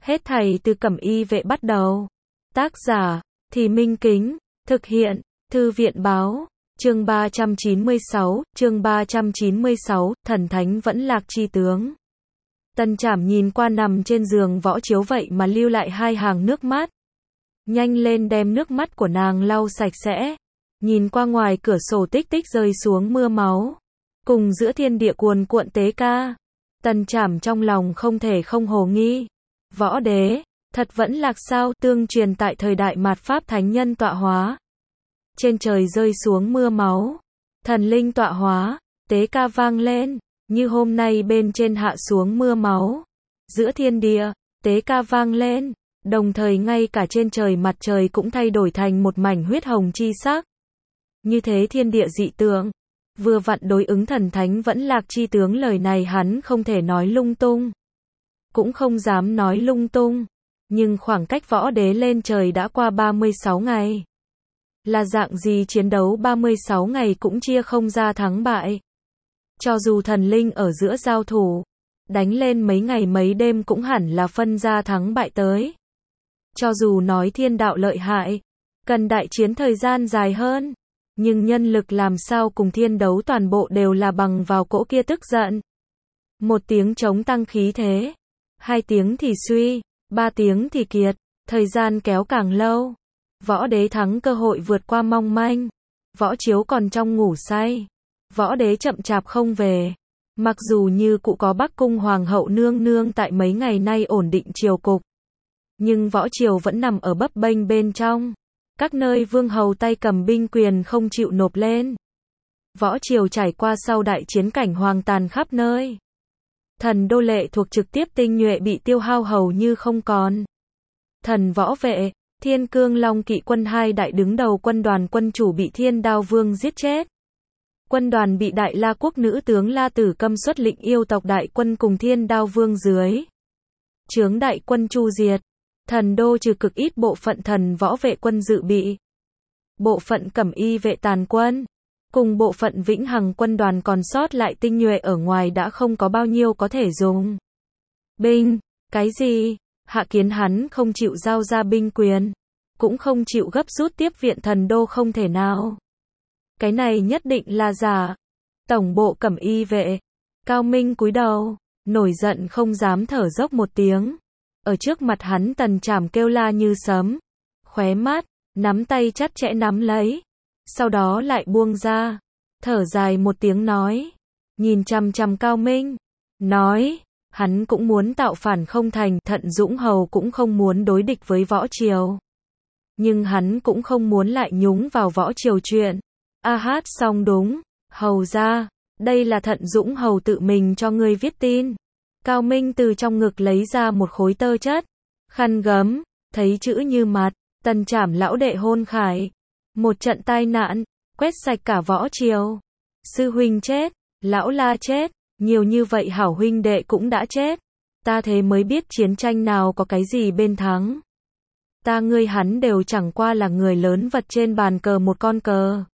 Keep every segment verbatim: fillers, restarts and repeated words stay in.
Hết thảy từ Cẩm Y vệ bắt đầu. Tác giả, Thì Minh Kính, thực hiện, Thư viện Báo, chương ba trăm chín mươi sáu, chương ba trăm chín mươi sáu, thần thánh vẫn lạc chi tướng. Tần Trảm nhìn qua nằm trên giường Võ Chiếu vậy mà lưu lại hai hàng nước mắt. Nhanh lên đem nước mắt của nàng lau sạch sẽ. Nhìn qua ngoài cửa sổ tích tích rơi xuống mưa máu. Cùng giữa thiên địa cuồn cuộn tế ca. Tần Trảm trong lòng không thể không hồ nghi. Võ đế, thật vẫn lạc sao? Tương truyền tại thời đại mạt Pháp thánh nhân tọa hóa. Trên trời rơi xuống mưa máu. Thần linh tọa hóa, tế ca vang lên. Như hôm nay bên trên hạ xuống mưa máu. Giữa thiên địa, tế ca vang lên. Đồng thời ngay cả trên trời mặt trời cũng thay đổi thành một mảnh huyết hồng chi sắc. Như thế thiên địa dị tượng. Vừa vặn đối ứng thần thánh vẫn lạc chi tướng, lời này hắn không thể nói lung tung. Cũng không dám nói lung tung. Nhưng khoảng cách võ đế lên trời đã qua ba mươi sáu ngày. Là dạng gì chiến đấu ba mươi sáu ngày cũng chia không ra thắng bại. Cho dù thần linh ở giữa giao thủ, đánh lên mấy ngày mấy đêm cũng hẳn là phân ra thắng bại tới. Cho dù nói thiên đạo lợi hại, cần đại chiến thời gian dài hơn. Nhưng nhân lực làm sao cùng thiên đấu, toàn bộ đều là bằng vào cỗ kia tức giận. Một tiếng chống tăng khí thế. Hai tiếng thì suy, ba tiếng thì kiệt. Thời gian kéo càng lâu. Võ đế thắng cơ hội vượt qua mong manh. Võ Chiếu còn trong ngủ say. Võ đế chậm chạp không về. Mặc dù như cụ có Bắc Cung Hoàng hậu nương nương tại mấy ngày nay ổn định triều cục. Nhưng võ triều vẫn nằm ở bấp bênh bên trong. Các nơi vương hầu tay cầm binh quyền không chịu nộp lên. Võ triều trải qua sau đại chiến cảnh hoàng tàn khắp nơi. Thần đô lệ thuộc trực tiếp tinh nhuệ bị tiêu hao hầu như không còn. Thần võ vệ, Thiên Cương Long kỵ quân hai đại đứng đầu quân đoàn quân chủ bị Thiên Đao Vương giết chết. Quân đoàn bị Đại La quốc nữ tướng La Tử Câm xuất lĩnh yêu tộc đại quân cùng Thiên Đao Vương dưới trướng đại quân chu diệt. Thần đô trừ cực ít bộ phận thần võ vệ quân dự bị, bộ phận Cẩm Y vệ tàn quân, cùng bộ phận Vĩnh Hằng quân đoàn còn sót lại tinh nhuệ ở ngoài đã không có bao nhiêu có thể dùng. Binh, cái gì? Hạ Kiến hắn không chịu giao ra binh quyền, cũng không chịu gấp rút tiếp viện thần đô, không thể nào. Cái này nhất định là giả. Tổng bộ Cẩm Y vệ, Cao Minh cúi đầu, nổi giận không dám thở dốc một tiếng. Ở trước mặt hắn Tần Trảm kêu la như sấm, khóe mắt, nắm tay chặt chẽ nắm lấy, sau đó lại buông ra, thở dài một tiếng nói, nhìn chằm chằm Cao Minh, nói, hắn cũng muốn tạo phản không thành, Thận Dũng Hầu cũng không muốn đối địch với võ triều. Nhưng hắn cũng không muốn lại nhúng vào võ triều chuyện. A hát xong đúng, Hầu ra, đây là Thận Dũng Hầu tự mình cho ngươi viết tin. Cao Minh từ trong ngực lấy ra một khối tơ chất, khăn gấm, thấy chữ như mặt, Tần Trảm lão đệ hôn khải. Một trận tai nạn, quét sạch cả võ triều. Sư huynh chết, lão La chết, nhiều như vậy hảo huynh đệ cũng đã chết. Ta thế mới biết chiến tranh nào có cái gì bên thắng. Ta ngươi hắn đều chẳng qua là người lớn vật trên bàn cờ một con cờ.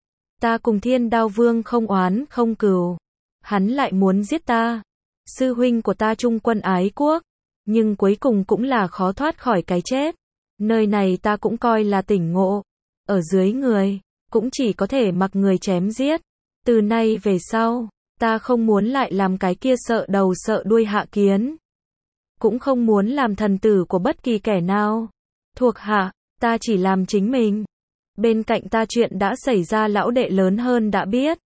Ta cùng Thiên Đao Vương không oán không cừu. Hắn lại muốn giết ta. Sư huynh của ta trung quân ái quốc, nhưng cuối cùng cũng là khó thoát khỏi cái chết. Nơi này ta cũng coi là tỉnh ngộ. Ở dưới người, cũng chỉ có thể mặc người chém giết. Từ nay về sau, ta không muốn lại làm cái kia sợ đầu sợ đuôi Hạ Kiến. Cũng không muốn làm thần tử của bất kỳ kẻ nào. Thuộc hạ, ta chỉ làm chính mình. Bên cạnh ta chuyện đã xảy ra lão đệ lớn hơn đã biết.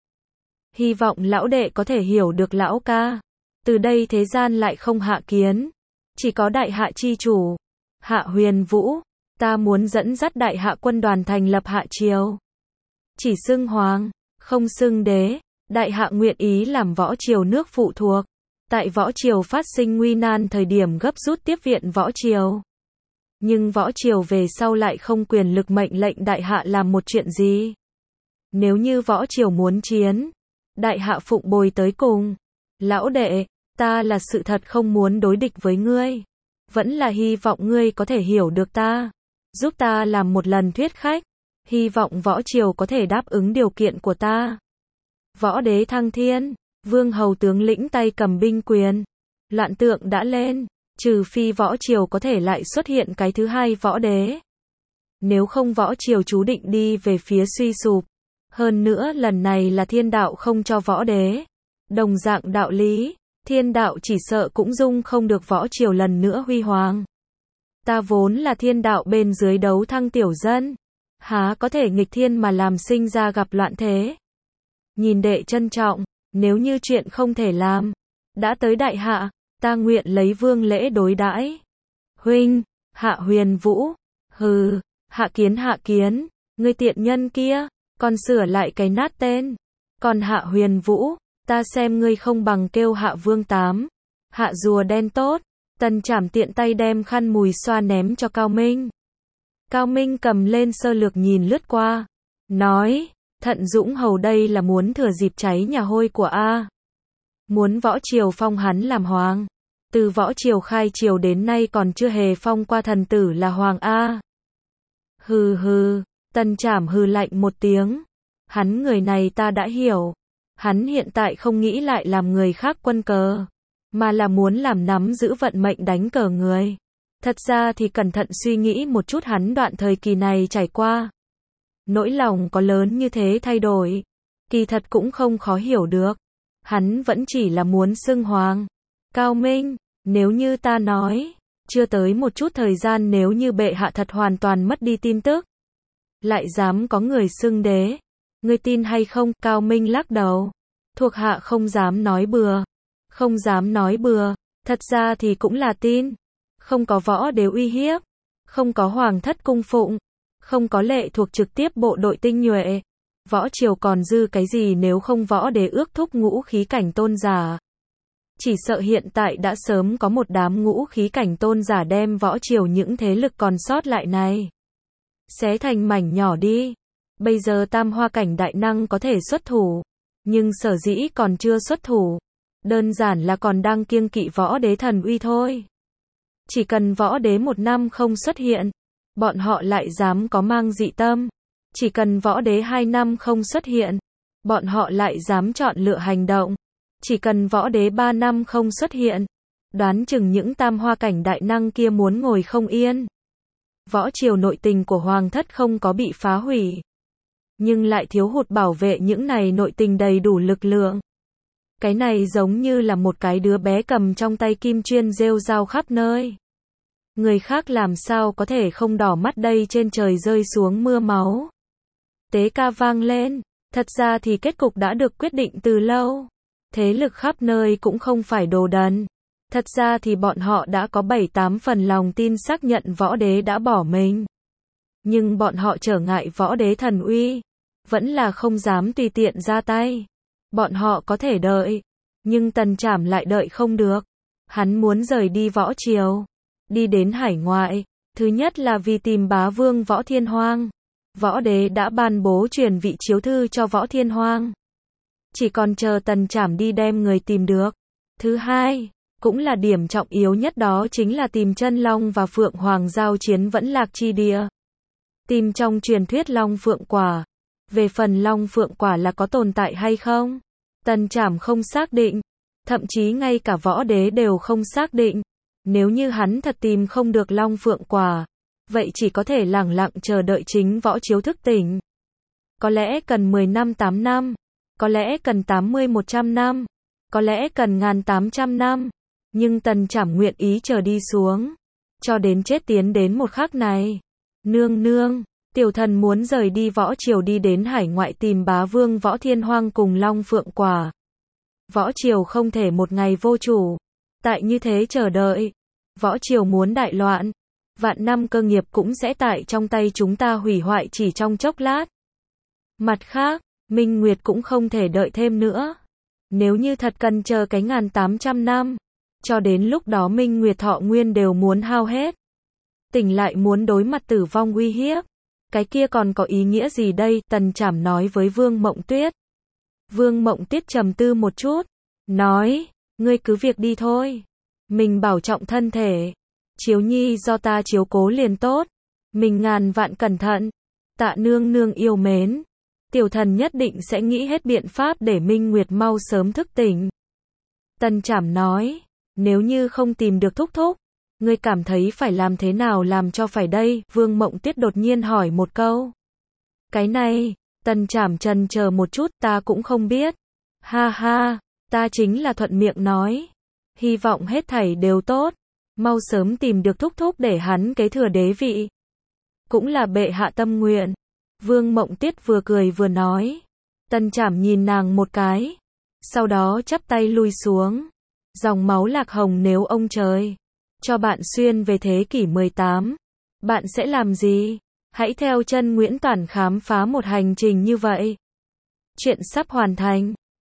Hy vọng lão đệ có thể hiểu được lão ca. Từ đây thế gian lại không Hạ Kiến, chỉ có đại hạ chi chủ, Hạ Huyền Vũ. Ta muốn dẫn dắt đại hạ quân đoàn thành lập hạ triều. Chỉ xưng hoàng, không xưng đế. Đại hạ nguyện ý làm võ triều nước phụ thuộc. Tại võ triều phát sinh nguy nan thời điểm gấp rút tiếp viện võ triều. Nhưng võ triều về sau lại không quyền lực mệnh lệnh đại hạ làm một chuyện gì. Nếu như võ triều muốn chiến, đại hạ phụng bồi tới cùng. Lão đệ, ta là sự thật không muốn đối địch với ngươi. Vẫn là hy vọng ngươi có thể hiểu được ta. Giúp ta làm một lần thuyết khách. Hy vọng võ triều có thể đáp ứng điều kiện của ta. Võ đế thăng thiên, vương hầu tướng lĩnh tay cầm binh quyền. Loạn tượng đã lên. Trừ phi võ triều có thể lại xuất hiện cái thứ hai võ đế. Nếu không võ triều chú định đi về phía suy sụp. Hơn nữa lần này là thiên đạo không cho võ đế. Đồng dạng đạo lý, thiên đạo chỉ sợ cũng dung không được võ triều lần nữa huy hoàng. Ta vốn là thiên đạo bên dưới đấu thăng tiểu dân. Há có thể nghịch thiên mà làm sinh ra gặp loạn thế. Nhìn đệ trân trọng, nếu như chuyện không thể làm. Đã tới đại hạ, ta nguyện lấy vương lễ đối đãi. Huynh, Hạ Huyền Vũ, hừ, Hạ Kiến Hạ Kiến, ngươi tiện nhân kia, còn sửa lại cái nát tên. Còn Hạ Huyền Vũ, ta xem ngươi không bằng kêu Hạ Vương Tám. Hạ rùa đen tốt. Tần Trảm tiện tay đem khăn mùi xoa ném cho Cao Minh. Cao Minh cầm lên sơ lược nhìn lướt qua. Nói, Thận Dũng hầu đây là muốn thừa dịp cháy nhà hôi của A. Muốn võ triều phong hắn làm hoàng. Từ võ triều khai triều đến nay còn chưa hề phong qua thần tử là hoàng A. Hừ hừ, Tần Trảm hừ lạnh một tiếng. Hắn người này ta đã hiểu. Hắn hiện tại không nghĩ lại làm người khác quân cờ. Mà là muốn làm nắm giữ vận mệnh đánh cờ người. Thật ra thì cẩn thận suy nghĩ một chút hắn đoạn thời kỳ này trải qua. Nỗi lòng có lớn như thế thay đổi. Kỳ thật cũng không khó hiểu được. Hắn vẫn chỉ là muốn xưng hoàng. Cao Minh, nếu như ta nói, chưa tới một chút thời gian nếu như bệ hạ thật hoàn toàn mất đi tin tức. Lại dám có người xưng đế. Ngươi tin hay không? Cao Minh lắc đầu. Thuộc hạ không dám nói bừa. Không dám nói bừa. Thật ra thì cũng là tin. Không có võ đế uy hiếp. Không có hoàng thất cung phụng. Không có lệ thuộc trực tiếp bộ đội tinh nhuệ. Võ triều còn dư cái gì nếu không võ đế ước thúc ngũ khí cảnh tôn giả. Chỉ sợ hiện tại đã sớm có một đám ngũ khí cảnh tôn giả đem võ triều những thế lực còn sót lại này. Xé thành mảnh nhỏ đi. Bây giờ tam hoa cảnh đại năng có thể xuất thủ. Nhưng sở dĩ còn chưa xuất thủ. Đơn giản là còn đang kiêng kỵ võ đế thần uy thôi. Chỉ cần võ đế một năm không xuất hiện. Bọn họ lại dám có mang dị tâm. Chỉ cần võ đế hai năm không xuất hiện. Bọn họ lại dám chọn lựa hành động. Chỉ cần võ đế ba năm không xuất hiện. Đoán chừng những tam hoa cảnh đại năng kia muốn ngồi không yên. Võ triều nội tình của hoàng thất không có bị phá hủy. Nhưng lại thiếu hụt bảo vệ những này nội tình đầy đủ lực lượng. Cái này giống như là một cái đứa bé cầm trong tay kim chuyên rêu rao khắp nơi. Người khác làm sao có thể không đỏ mắt đây trên trời rơi xuống mưa máu. Tế ca vang lên. Thật ra thì kết cục đã được quyết định từ lâu. Thế lực khắp nơi cũng không phải đồ đần. Thật ra thì bọn họ đã có bảy tám phần lòng tin xác nhận võ đế đã bỏ mình. Nhưng bọn họ trở ngại võ đế thần uy. Vẫn là không dám tùy tiện ra tay. Bọn họ có thể đợi. Nhưng Tần Trảm lại đợi không được. Hắn muốn rời đi võ triều. Đi đến hải ngoại. Thứ nhất là vì tìm bá vương Võ Thiên Hoang. Võ đế đã ban bố truyền vị chiếu thư cho Võ Thiên Hoang. Chỉ còn chờ Tần Trảm đi đem người tìm được. Thứ hai, cũng là điểm trọng yếu nhất đó chính là tìm chân long và phượng hoàng giao chiến vẫn lạc chi địa. Tìm trong truyền thuyết long phượng quả. Về phần long phượng quả là có tồn tại hay không? Tần Trảm không xác định. Thậm chí ngay cả võ đế đều không xác định. Nếu như hắn thật tìm không được long phượng quả. Vậy chỉ có thể lẳng lặng chờ đợi chính võ chiếu thức tỉnh. Có lẽ cần mười năm tám năm. Có lẽ cần tám mươi một trăm năm. Có lẽ cần ngàn tám trăm năm. Nhưng Tần Trảm nguyện ý chờ đi xuống. Cho đến chết tiến đến một khắc này. Nương nương. Tiểu thần muốn rời đi võ triều đi đến hải ngoại tìm bá vương Võ Thiên Hoang cùng long phượng quả. Võ triều không thể một ngày vô chủ. Tại như thế chờ đợi. Võ triều muốn đại loạn. Vạn năm cơ nghiệp cũng sẽ tại trong tay chúng ta hủy hoại chỉ trong chốc lát. Mặt khác, Minh Nguyệt cũng không thể đợi thêm nữa. Nếu như thật cần chờ cái ngàn tám trăm năm. Cho đến lúc đó Minh Nguyệt thọ nguyên đều muốn hao hết. Tỉnh lại muốn đối mặt tử vong uy hiếp. Cái kia còn có ý nghĩa gì đây? Tần Trảm nói với Vương Mộng Tuyết. Vương Mộng Tuyết trầm tư một chút. Nói, ngươi cứ việc đi thôi. Mình bảo trọng thân thể. Chiếu nhi do ta chiếu cố liền tốt. Mình ngàn vạn cẩn thận. Tạ nương nương yêu mến. Tiểu thần nhất định sẽ nghĩ hết biện pháp để Minh Nguyệt mau sớm thức tỉnh. Tần Trảm nói, nếu như không tìm được thúc thúc, Ngươi cảm thấy phải làm thế nào làm cho phải đây? Vương Mộng Tiết đột nhiên hỏi một câu. Cái này, Tần Trảm trần chờ một chút, ta cũng không biết. Ha ha, ta chính là thuận miệng nói. Hy vọng hết thảy đều tốt. Mau sớm tìm được thúc thúc để hắn kế thừa đế vị. Cũng là bệ hạ tâm nguyện. Vương Mộng Tiết vừa cười vừa nói. Tần Trảm nhìn nàng một cái. Sau đó chắp tay lui xuống. Dòng máu lạc hồng, nếu ông trời cho bạn xuyên về thế kỷ mười tám, bạn sẽ làm gì? Hãy theo chân Nguyễn Toản khám phá một hành trình như vậy. Chuyện sắp hoàn thành.